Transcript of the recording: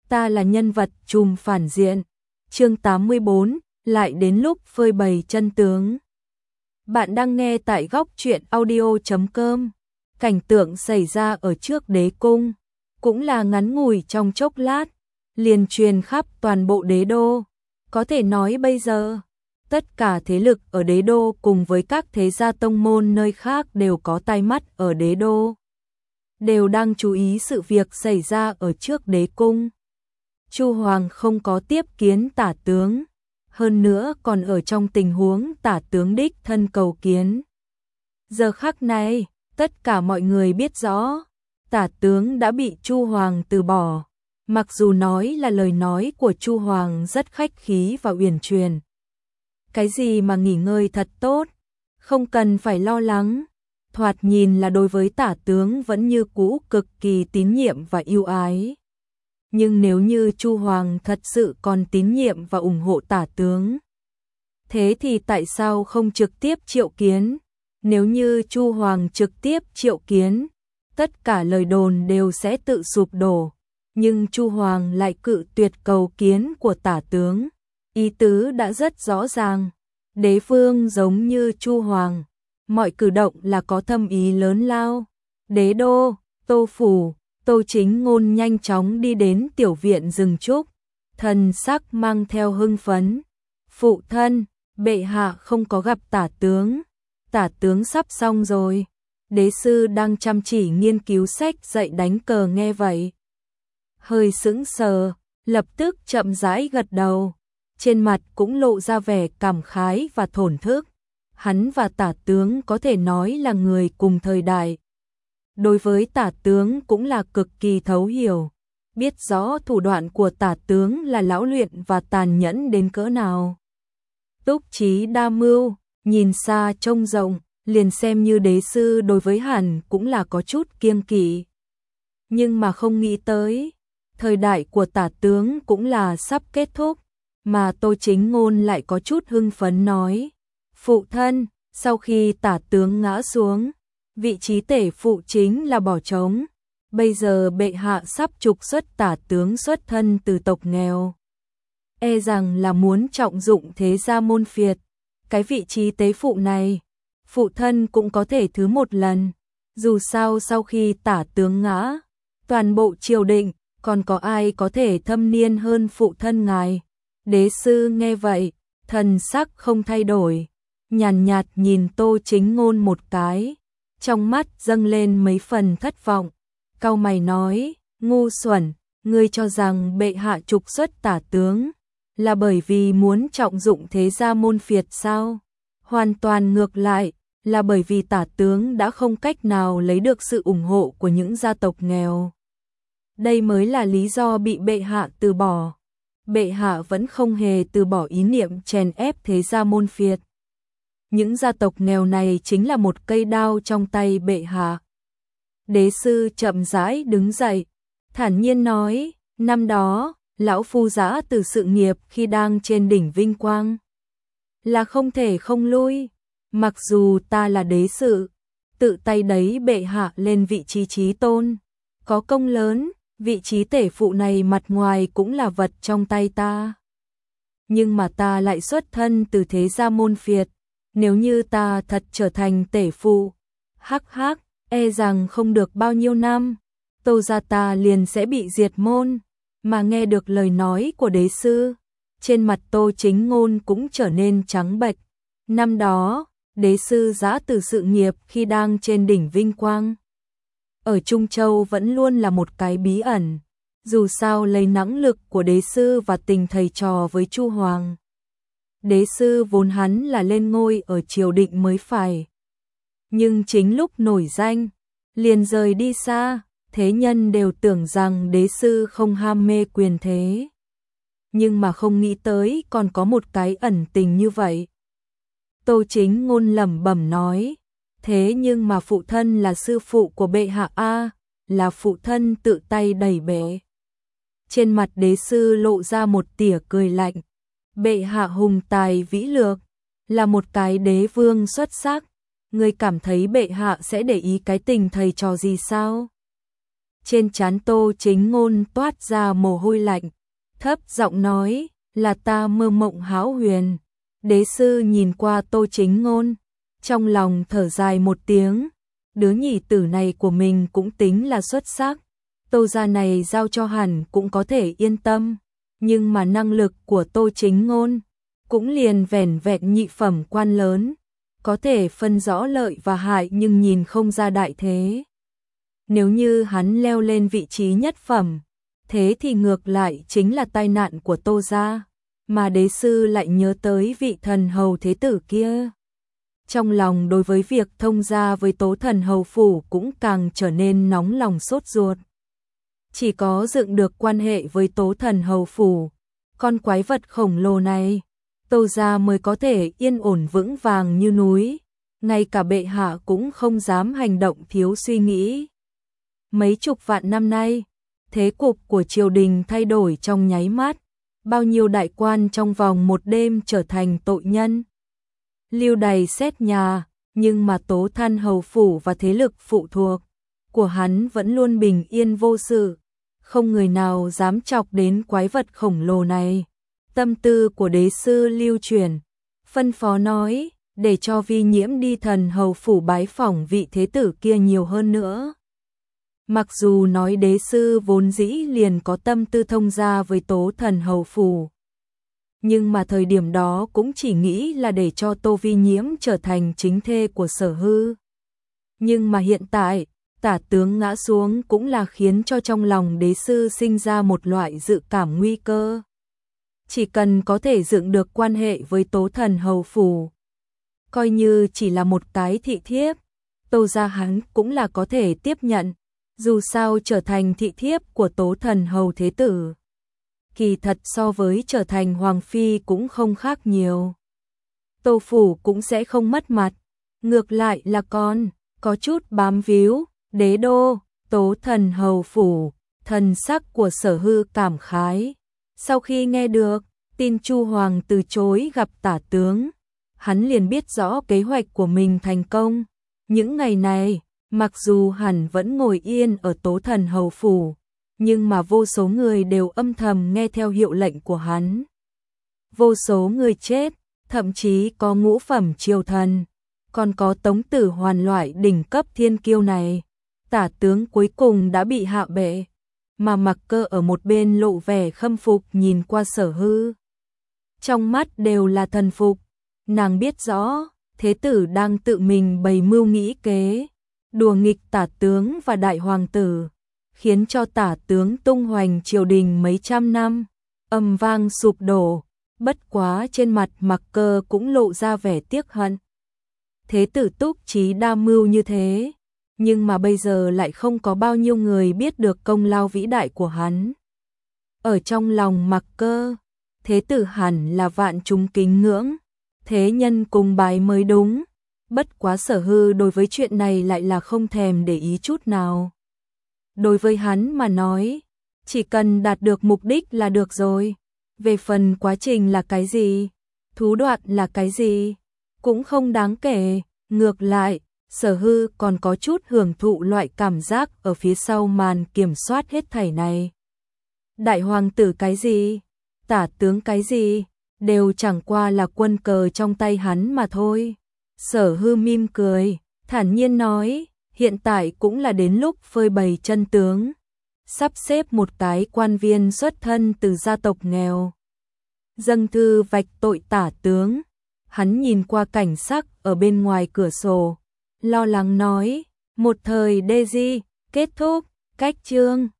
ta là nhân vật trùm phản diện. Chương 84, lại đến lúc phơi bày chân tướng. Bạn đang nghe tại góc truyện audio.com. Cảnh tượng xảy ra ở trước đế cung, cũng là ngắn ngủi trong chốc lát, liền truyền khắp toàn bộ đế đô. Có thể nói bây giờ, tất cả thế lực ở đế đô cùng với các thế gia tông môn nơi khác đều có tai mắt ở đế đô, đều đang chú ý sự việc xảy ra ở trước đế cung. Chu Hoàng không có tiếp kiến Tả tướng, hơn nữa còn ở trong tình huống Tả tướng đích thân cầu kiến. Giờ khắc này, tất cả mọi người biết rõ, Tả tướng đã bị Chu Hoàng từ bỏ. Mặc dù nói là lời nói của Chu Hoàng rất khách khí và uyển chuyển. Cái gì mà nghỉ ngơi thật tốt, không cần phải lo lắng. Thoạt nhìn là đối với Tả tướng vẫn như cũ cực kỳ tín nhiệm và yêu ái. Nhưng nếu như Chu Hoàng thật sự còn tín nhiệm và ủng hộ Tả tướng, thế thì tại sao không trực tiếp triệu kiến? Nếu như Chu Hoàng trực tiếp triệu kiến, tất cả lời đồn đều sẽ tự sụp đổ. Nhưng Chu Hoàng lại cự tuyệt cầu kiến của Tả tướng. Ý tứ đã rất rõ ràng. Đế vương giống như Chu Hoàng, mọi cử động là có thâm ý lớn lao. Đế đô, Tô phủ, Tô Chính Ngôn nhanh chóng đi đến tiểu viện rừng trúc, thần sắc mang theo hưng phấn. Phụ thân, bệ hạ không có gặp Tả tướng. Tả tướng sắp xong rồi. Đế sư đang chăm chỉ nghiên cứu sách dạy đánh cờ nghe vậy, hơi sững sờ, lập tức chậm rãi gật đầu. Trên mặt cũng lộ ra vẻ cảm khái và thổn thức. Hắn và Tả tướng có thể nói là người cùng thời đại. Đối với Tả tướng cũng là cực kỳ thấu hiểu, biết rõ thủ đoạn của Tả tướng là lão luyện và tàn nhẫn đến cỡ nào. Túc trí đa mưu, nhìn xa trông rộng, liền xem như đế sư đối với hắn cũng là có chút kiêng kỵ. Nhưng mà không nghĩ tới, thời đại của Tả tướng cũng là sắp kết thúc, mà Tô Chính Ngôn lại có chút hưng phấn nói: phụ thân, sau khi Tả tướng ngã xuống, vị trí tể phụ chính là bỏ trống. Bây giờ bệ hạ sắp trục xuất Tả tướng xuất thân từ tộc nghèo, e rằng là muốn trọng dụng thế gia môn phiệt. Cái vị trí tế phụ này, phụ thân cũng có thể thứ một lần. Dù sao sau khi Tả tướng ngã, toàn bộ triều đình còn có ai có thể thâm niên hơn phụ thân ngài? Đế sư nghe vậy, thần sắc không thay đổi, nhàn nhạt nhìn Tô Chính Ngôn một cái, trong mắt dâng lên mấy phần thất vọng, cau mày nói: ngu xuẩn, ngươi cho rằng bệ hạ trục xuất Tả tướng là bởi vì muốn trọng dụng thế gia môn phiệt sao? Hoàn toàn ngược lại, là bởi vì Tả tướng đã không cách nào lấy được sự ủng hộ của những gia tộc nghèo. Đây mới là lý do bị bệ hạ từ bỏ. Bệ hạ vẫn không hề từ bỏ ý niệm chèn ép thế gia môn phiệt. Những gia tộc nghèo này chính là một cây đao trong tay bệ hạ. Đế sư chậm rãi đứng dậy, thản nhiên nói: năm đó, lão phu giã từ sự nghiệp khi đang trên đỉnh vinh quang, là không thể không lui. Mặc dù ta là đế sự, tự tay đẩy bệ hạ lên vị trí chí tôn, có công lớn, vị trí tể phụ này mặt ngoài cũng là vật trong tay ta. Nhưng mà ta lại xuất thân từ thế gia môn phiệt, nếu như ta thật trở thành tể phụ, hắc hắc, e rằng không được bao nhiêu năm, Tô gia ta liền sẽ bị diệt môn. Mà nghe được lời nói của đế sư, trên mặt Tô Chính Ngôn cũng trở nên trắng bệch. Năm đó, đế sư giã từ sự nghiệp khi đang trên đỉnh vinh quang, ở Trung Châu vẫn luôn là một cái bí ẩn. Dù sao lấy năng lực của đế sư và tình thầy trò với Chu Hoàng, đế sư vốn hắn là lên ngôi ở triều đình mới phải. Nhưng chính lúc nổi danh, liền rời đi xa, thế nhân đều tưởng rằng đế sư không ham mê quyền thế. Nhưng mà không nghĩ tới còn có một cái ẩn tình như vậy. Tô Chính Ngôn lẩm bẩm nói: thế nhưng mà phụ thân là sư phụ của bệ hạ a, là phụ thân tự tay đẩy bệ. Trên mặt đế sư lộ ra một tỉa cười lạnh. Bệ hạ hùng tài vĩ lược, là một cái đế vương xuất sắc. Ngươi cảm thấy bệ hạ sẽ để ý cái tình thầy trò gì sao? Trên trán Tô Chính Ngôn toát ra mồ hôi lạnh, thấp giọng nói, là ta mơ mộng hão huyền. Đế sư nhìn qua Tô Chính Ngôn, trong lòng thở dài một tiếng, đứa nhị tử này của mình cũng tính là xuất sắc, Tô gia này giao cho hẳn cũng có thể yên tâm, nhưng mà năng lực của Tô Chính Ngôn cũng liền vẻn vẹn nhị phẩm quan lớn, có thể phân rõ lợi và hại nhưng nhìn không ra đại thế. Nếu như hắn leo lên vị trí nhất phẩm, thế thì ngược lại chính là tai nạn của Tô gia, mà đế sư lại nhớ tới vị thần hầu thế tử kia. Trong lòng đối với việc thông gia với Tố Thần Hầu phủ cũng càng trở nên nóng lòng sốt ruột. Chỉ có dựng được quan hệ với Tố Thần Hầu phủ, con quái vật khổng lồ này, Tô gia mới có thể yên ổn vững vàng như núi, ngay cả bệ hạ cũng không dám hành động thiếu suy nghĩ. Mấy chục vạn năm nay, thế cục của triều đình thay đổi trong nháy mắt, bao nhiêu đại quan trong vòng một đêm trở thành tội nhân. Lưu đày xét nhà, nhưng mà Tố Thần Hầu phủ và thế lực phụ thuộc của hắn vẫn luôn bình yên vô sự, không người nào dám chọc đến quái vật khổng lồ này. Tâm tư của đế sư lưu chuyển, phân phó nói, để cho Vi Nhiễm đi Thần Hầu phủ bái phỏng vị thế tử kia nhiều hơn nữa. Mặc dù nói đế sư vốn dĩ liền có tâm tư thông gia với Tố Thần Hầu phủ, nhưng mà thời điểm đó cũng chỉ nghĩ là để cho Tô Vi Nhiễm trở thành chính thê của Sở Hư. Nhưng mà hiện tại, tả tướng ngã xuống cũng là khiến cho trong lòng đế sư sinh ra một loại dự cảm nguy cơ. Chỉ cần có thể dựng được quan hệ với Tố Thần Hầu phủ, coi như chỉ là một cái thị thiếp, Tô gia hắn cũng là có thể tiếp nhận, dù sao trở thành thị thiếp của Tố Thần Hầu thế tử, kỳ thật so với trở thành hoàng phi cũng không khác nhiều. Tô phủ cũng sẽ không mất mặt, ngược lại là có chút bám víu. Đế đô, Tố Thần Hầu phủ, thần sắc của Sở Hư cảm khái. Sau khi nghe được tin Chu Hoàng từ chối gặp tả tướng, hắn liền biết rõ kế hoạch của mình thành công. Những ngày này, mặc dù hắn vẫn ngồi yên ở Tố Thần Hầu phủ, nhưng mà vô số người đều âm thầm nghe theo hiệu lệnh của hắn. Vô số người chết, thậm chí có ngũ phẩm triều thần, còn có Tống Tử Hoàn loại đỉnh cấp thiên kiêu này. Tả tướng cuối cùng đã bị hạ bệ, mà Mặc Cơ ở một bên lộ vẻ khâm phục nhìn qua Sở Hư. Trong mắt đều là thần phục, nàng biết rõ, thế tử đang tự mình bày mưu nghĩ kế, đùa nghịch tả tướng và đại hoàng tử, khiến cho tả tướng tung hoành triều đình mấy trăm năm, âm vang sụp đổ, bất quá trên mặt Mặc Cơ cũng lộ ra vẻ tiếc hận. Thế tử túc trí đa mưu như thế, nhưng mà bây giờ lại không có bao nhiêu người biết được công lao vĩ đại của hắn. Ở trong lòng Mặc Cơ, thế tử hẳn là vạn chúng kính ngưỡng, thế nhân cùng bái mới đúng. Bất quá Sở Hư đối với chuyện này lại là không thèm để ý chút nào. Đối với hắn mà nói, chỉ cần đạt được mục đích là được rồi. Về phần quá trình là cái gì, thú đoạn là cái gì, cũng không đáng kể. Ngược lại, Sở Hư còn có chút hưởng thụ loại cảm giác ở phía sau màn kiểm soát hết thảy này. Đại hoàng tử cái gì, tả tướng cái gì, đều chẳng qua là quân cờ trong tay hắn mà thôi. Sở Hư mỉm cười, thản nhiên nói, hiện tại cũng là đến lúc phơi bày chân tướng, sắp xếp một cái quan viên xuất thân từ gia tộc nghèo, dâng thư vạch tội tả tướng. Hắn nhìn qua cảnh sắc ở bên ngoài cửa sổ, lo lắng nói, một thời đê di, kết thúc, cách chương.